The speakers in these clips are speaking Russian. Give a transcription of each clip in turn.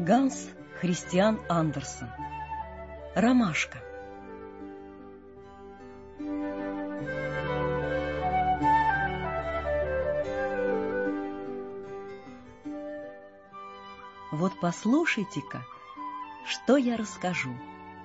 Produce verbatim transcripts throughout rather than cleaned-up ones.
Ганс Христиан Андерсен. Ромашка. Вот послушайте-ка, что я расскажу.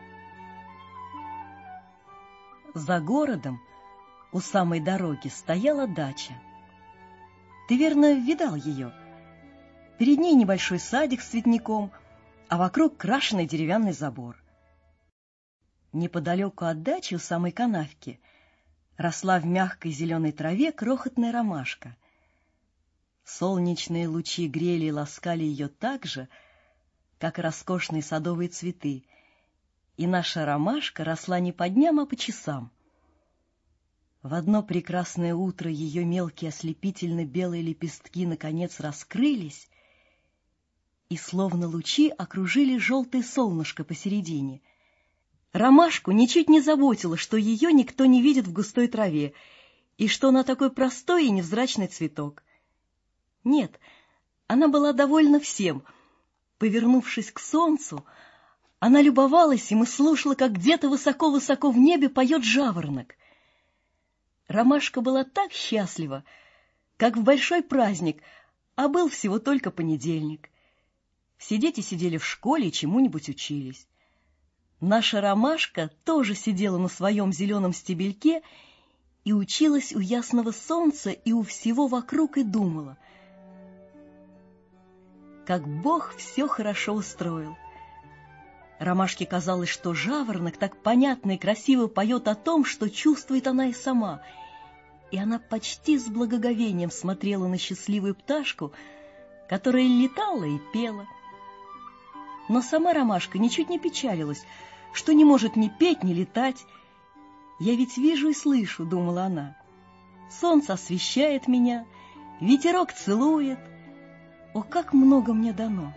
За городом у самой дороги стояла дача. Ты, верно, видал ее? Перед ней небольшой садик с цветником, а вокруг крашеный деревянный забор. Неподалеку от дачи у самой канавки росла в мягкой зеленой траве крохотная ромашка. Солнечные лучи грели и ласкали ее так же, как и роскошные садовые цветы, и наша ромашка росла не по дням, а по часам. В одно прекрасное утро ее мелкие ослепительно-белые лепестки наконец раскрылись, и словно лучи окружили желтое солнышко посередине. Ромашку ничуть не заботило, что ее никто не видит в густой траве, и что она такой простой и невзрачный цветок. Нет, она была довольна всем. Повернувшись к солнцу, она любовалась им и слушала, как где-то высоко-высоко в небе поет жаворонок. Ромашка была так счастлива, как в большой праздник, а был всего только понедельник. Все дети сидели в школе и чему-нибудь учились. Наша ромашка тоже сидела на своем зеленом стебельке и училась у ясного солнца и у всего вокруг и думала, как Бог все хорошо устроил. Ромашке казалось, что жаворонок так понятно и красиво поет о том, что чувствует она и сама, и она почти с благоговением смотрела на счастливую пташку, которая летала и пела. Но сама ромашка ничуть не печалилась, что не может ни петь, ни летать. «Я ведь вижу и слышу», — думала она. «Солнце освещает меня, ветерок целует. О, как много мне дано!»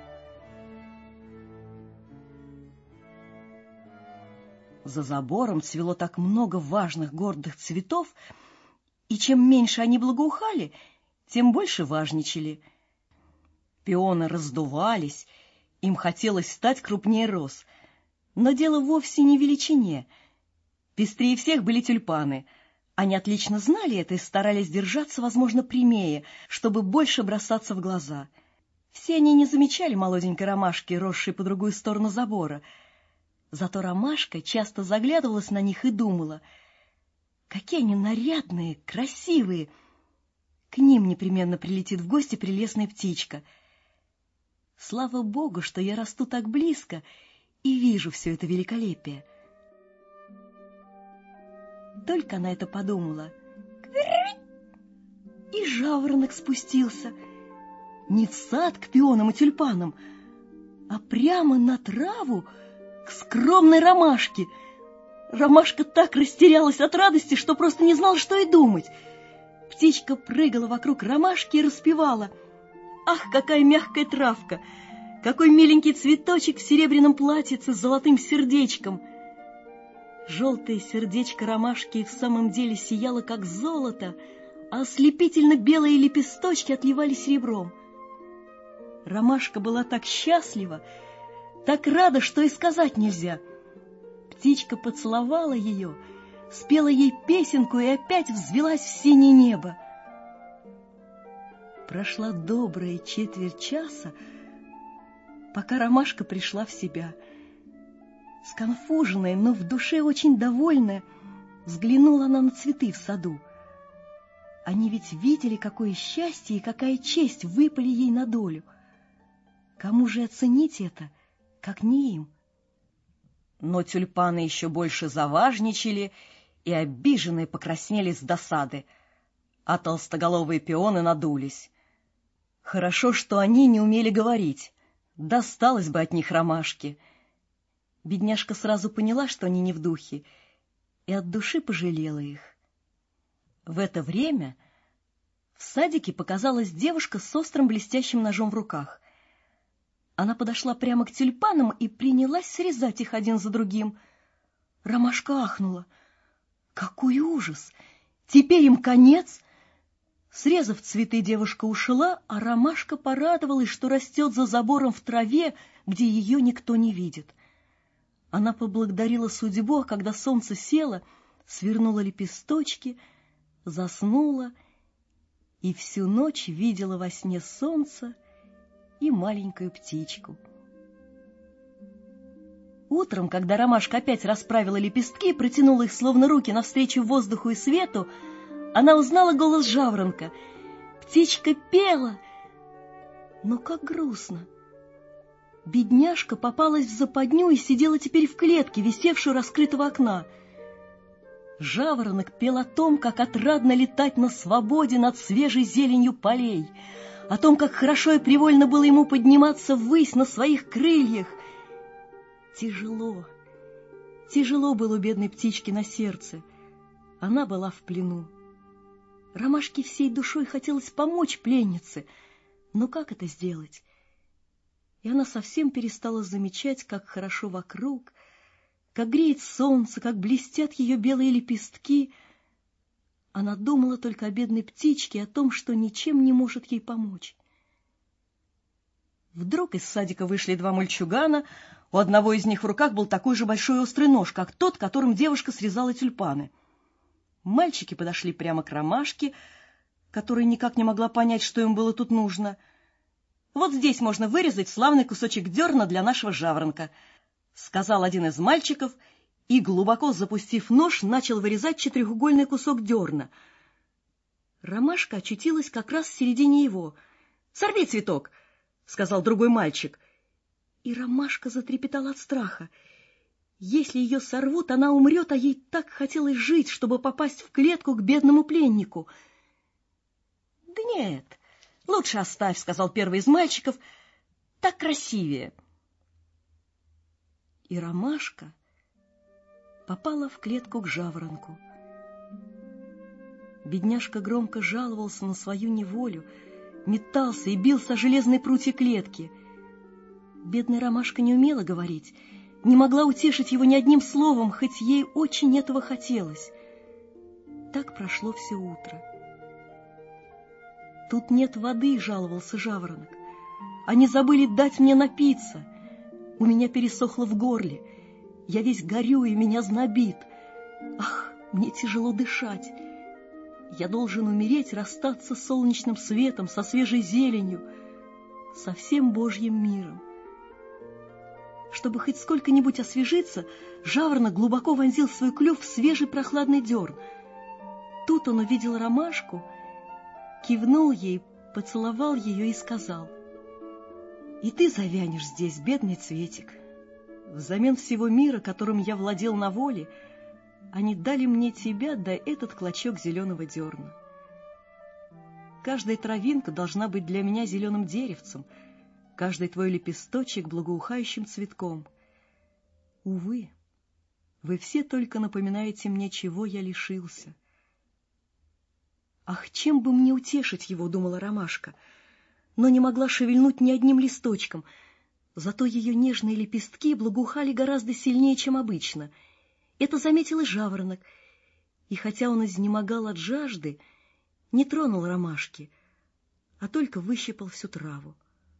За забором цвело так много важных гордых цветов, и чем меньше они благоухали, тем больше важничали. Пионы раздувались, им хотелось стать крупнее роз. Но дело вовсе не в величине. Пестрее всех были тюльпаны. Они отлично знали это и старались держаться, возможно, прямее, чтобы больше бросаться в глаза. Все они не замечали молоденькой ромашки, росшей по другую сторону забора. Зато ромашка часто заглядывалась на них и думала, какие они нарядные, красивые. К ним непременно прилетит в гости прелестная птичка. Слава Богу, что я расту так близко и вижу все это великолепие. Только она это подумала, и жаворонок спустился. Не в сад к пионам и тюльпанам, а прямо на траву к скромной ромашке. Ромашка так растерялась от радости, что просто не знала, что и думать. Птичка прыгала вокруг ромашки и распевала: «Ах, какая мягкая травка! Какой миленький цветочек в серебряном платьице с золотым сердечком!» Желтое сердечко ромашки и в самом деле сияло, как золото, а ослепительно-белые лепесточки отливали серебром. Ромашка была так счастлива, так рада, что и сказать нельзя. Птичка поцеловала ее, спела ей песенку и опять взвилась в синее небо. Прошла добрая четверть часа, пока ромашка пришла в себя. Сконфуженная, но в душе очень довольная, взглянула она на цветы в саду. Они ведь видели, какое счастье и какая честь выпали ей на долю. Кому же оценить это, как не им? Но тюльпаны еще больше заважничали и обиженные покраснели с досады, а толстоголовые пионы надулись. Хорошо, что они не умели говорить, досталось бы от них ромашки. Бедняжка сразу поняла, что они не в духе, и от души пожалела их. В это время в садике показалась девушка с острым блестящим ножом в руках. Она подошла прямо к тюльпанам и принялась срезать их один за другим. Ромашка ахнула. Какой ужас! Теперь им конец! Срезав цветы, девушка ушла, а ромашка порадовалась, что растет за забором в траве, где ее никто не видит. Она поблагодарила судьбу, а когда солнце село, свернула лепесточки, заснула и всю ночь видела во сне солнце и маленькую птичку. Утром, когда ромашка опять расправила лепестки и протянула их, словно руки, навстречу воздуху и свету, она узнала голос жаворонка. Птичка пела, но как грустно. Бедняжка попалась в западню и сидела теперь в клетке, висевшей у раскрытого окна. Жаворонок пел о том, как отрадно летать на свободе над свежей зеленью полей, о том, как хорошо и привольно было ему подниматься ввысь на своих крыльях. Тяжело, тяжело было у бедной птички на сердце. Она была в плену. Ромашке всей душой хотелось помочь пленнице, но как это сделать? И она совсем перестала замечать, как хорошо вокруг, как греет солнце, как блестят ее белые лепестки. Она думала только о бедной птичке, о том, что ничем не может ей помочь. Вдруг из садика вышли два мальчугана. У одного из них в руках был такой же большой острый нож, как тот, которым девушка срезала тюльпаны. Мальчики подошли прямо к ромашке, которая никак не могла понять, что им было тут нужно. «Вот здесь можно вырезать славный кусочек дерна для нашего жаворонка», — сказал один из мальчиков, и, глубоко запустив нож, начал вырезать четырехугольный кусок дерна. Ромашка очутилась как раз в середине его. «Сорви цветок», — сказал другой мальчик. И ромашка затрепетала от страха. Если ее сорвут, она умрет, а ей так хотелось жить, чтобы попасть в клетку к бедному пленнику. — Да нет, лучше оставь, — сказал первый из мальчиков, — так красивее. И ромашка попала в клетку к жаворонку. Бедняжка громко жаловался на свою неволю, метался и бился о железные прутья клетки. Бедная ромашка не умела говорить, не могла утешить его ни одним словом, хоть ей очень этого хотелось. Так прошло все утро. «Тут нет воды», — жаловался жаворонок. «Они забыли дать мне напиться. У меня пересохло в горле. Я весь горю, и меня знобит. Ах, мне тяжело дышать. Я должен умереть, расстаться с солнечным светом, со свежей зеленью, со всем Божьим миром». Чтобы хоть сколько-нибудь освежиться, жаворонок глубоко вонзил свой клюв в свежий прохладный дерн. Тут он увидел ромашку, кивнул ей, поцеловал ее и сказал: «И ты завянешь здесь, бедный цветик. Взамен всего мира, которым я владел на воле, они дали мне тебя да этот клочок зеленого дерна. Каждая травинка должна быть для меня зеленым деревцем, каждый твой лепесточек благоухающим цветком. Увы, вы все только напоминаете мне, чего я лишился». «Ах, чем бы мне утешить его?» — думала ромашка, но не могла шевельнуть ни одним листочком. Зато ее нежные лепестки благоухали гораздо сильнее, чем обычно. Это заметил и жаворонок, и хотя он изнемогал от жажды, не тронул ромашки, а только выщипал всю траву.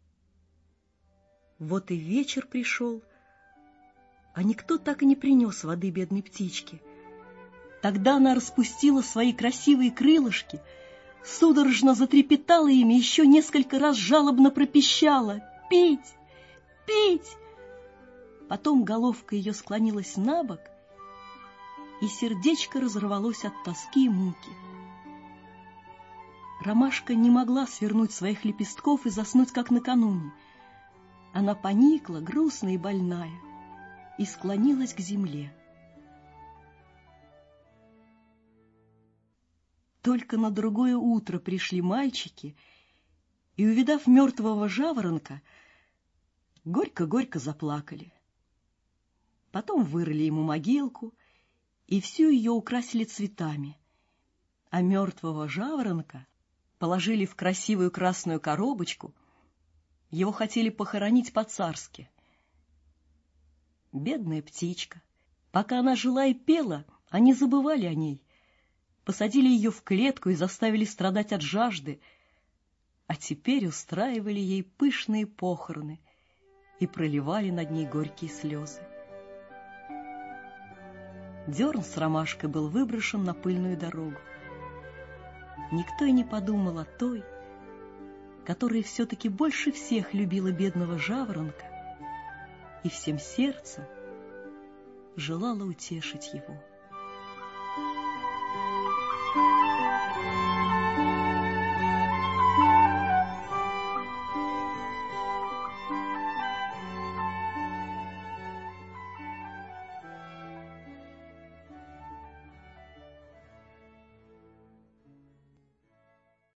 Вот и вечер пришел, а никто так и не принес воды бедной птичке. Тогда она распустила свои красивые крылышки, судорожно затрепетала ими, еще несколько раз жалобно пропищала: «Пить! Пить!» Потом головка ее склонилась на бок, и сердечко разорвалось от тоски и муки. Ромашка не могла свернуть своих лепестков и заснуть, как накануне. Она поникла, грустная и больная, и склонилась к земле. Только на другое утро пришли мальчики, и, увидав мертвого жаворонка, горько-горько заплакали. Потом вырыли ему могилку, и всю ее украсили цветами, а мертвого жаворонка положили в красивую красную коробочку. Его хотели похоронить по-царски. Бедная птичка! Пока она жила и пела, они забывали о ней. посадили ее в клетку и заставили страдать от жажды, а теперь устраивали ей пышные похороны и проливали над ней горькие слезы. Дерн с ромашкой был выброшен на пыльную дорогу. Никто и не подумал о той, которая все-таки больше всех любила бедного жаворонка и всем сердцем желала утешить его.